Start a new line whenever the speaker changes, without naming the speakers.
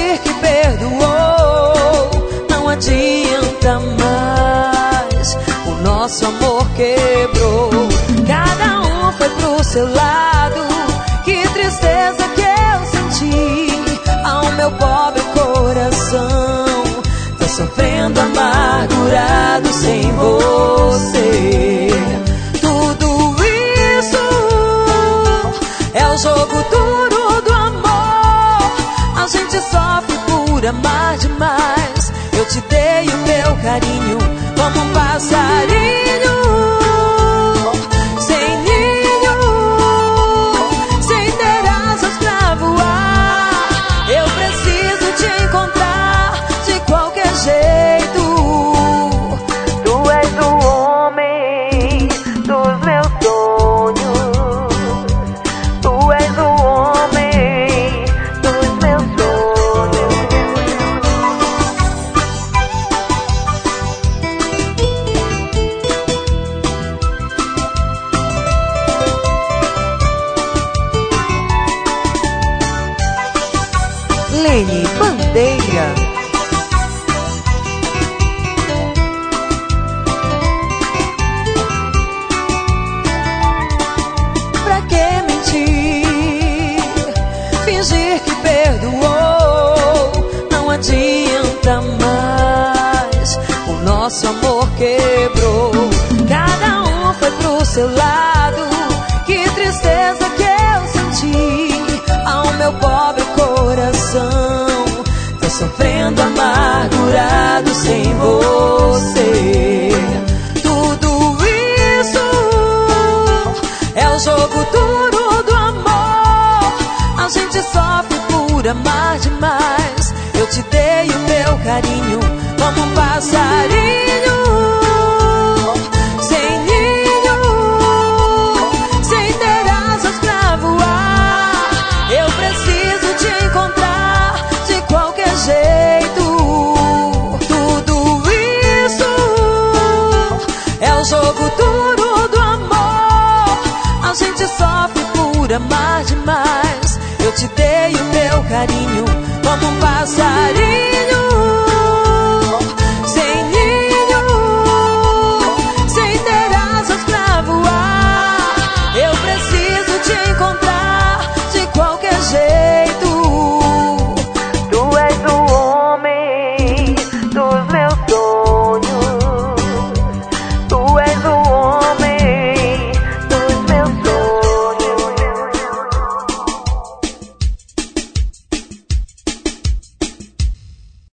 fingir que perdoou, não adianta mais. O nosso amor quebrou, cada um foi pro seu lado. Que tristeza que eu senti ao meu pobre coração. Tô sofrendo amargurado sem você. Tudo isso é o jogo duro do amor. A gente sofre por amar demais. Eu te dei o meu carinho como um passarinho sem ninho, sem ter asas pra voar. Eu preciso te encontrar de qualquer jeito. Tu és o homem dos meus sonhos. Tu és o homem dos meus sonhos. Lene Bandeira. Pra que mentir? Fingir que perdoou, não adianta mais. O nosso amor quebrou, cada um foi pro seu lado. Que tristeza que eu senti ao meu pobre coração. Tô sofrendo amargurado sem você. Tudo isso é o jogo duro do amor. A gente sofre por amar demais. Eu te dei o meu carinho como um passarinho sem ninho, sem ter asas pra voar. Eu preciso te encontrar de qualquer jeito. Tudo isso é o jogo duro do amor. A gente sofre por amar demais. Eu te dei o meu carinho como um passarinho